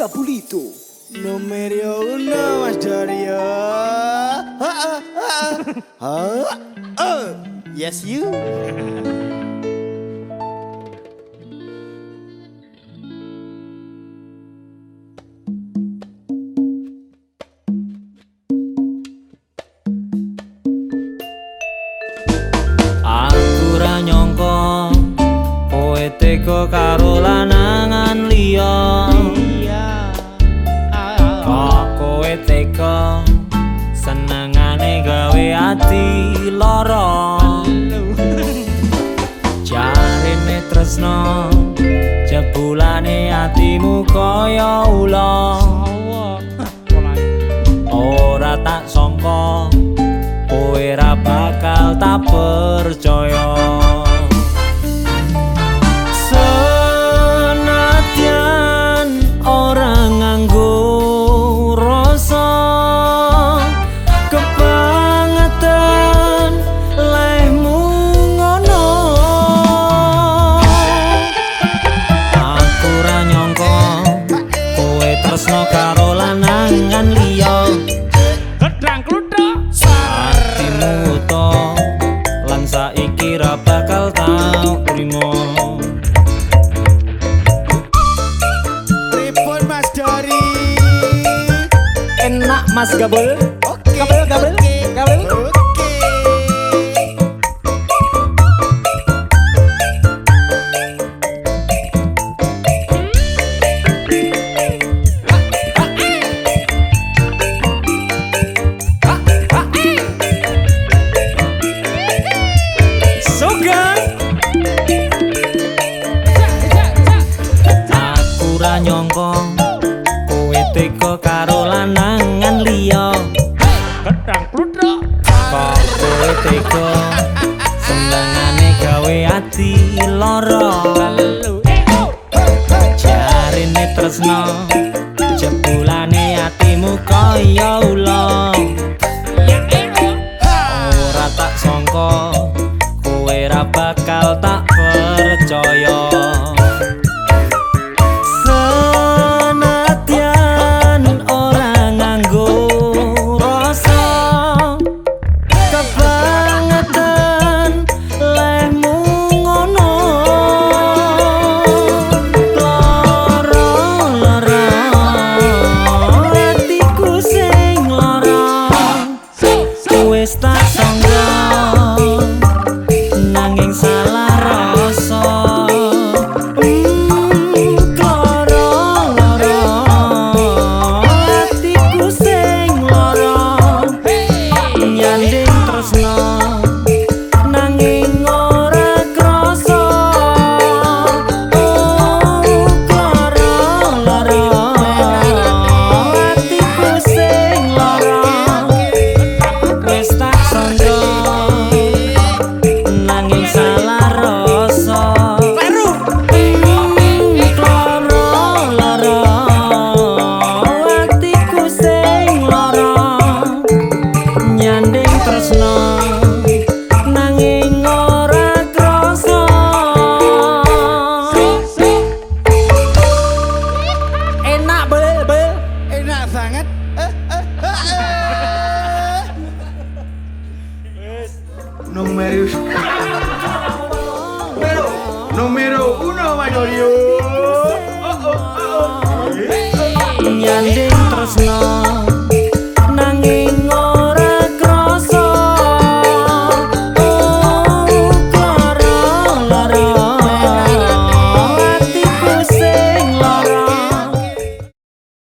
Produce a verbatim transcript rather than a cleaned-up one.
Diabolito. Numero uno, Mas Dario. Ah, ah, ah. Ah, ah. Yes, you. Aku ra nyangka kowe teka karo lanangan liya. Kok kowe teka senengane gawe ati lara. Jarene tresno jebulane atimu kaya ula. Ora tak sangka kowe ra bakal tak percaya. Senadyan ora nganggo rasa kebangetan lehmu ngono. Aku ra nyangka kowe tresno karo lanangan liya. Lan saiki ra bakal tau trimo. Pripun Mas Dari? Enak Mas Gabel. Oke. Gabel Gabel Gabel. Oke. Aku ra nyangka kowe teka karo lanangan liya. Gedang pludok. Kok kowe teka senengane gawe ati lara. Jarine tresno jebulane atimu kaya ula. Ora tak sangka kowe ra bakal tak percaya. Senadyan ora nganggo rasa kebangetan lehmu ngono. Lara-lara atiku sing lara. Wis tak sangka nanging salah rasa. Enak banget. Numero Numero uno, Mas Dario.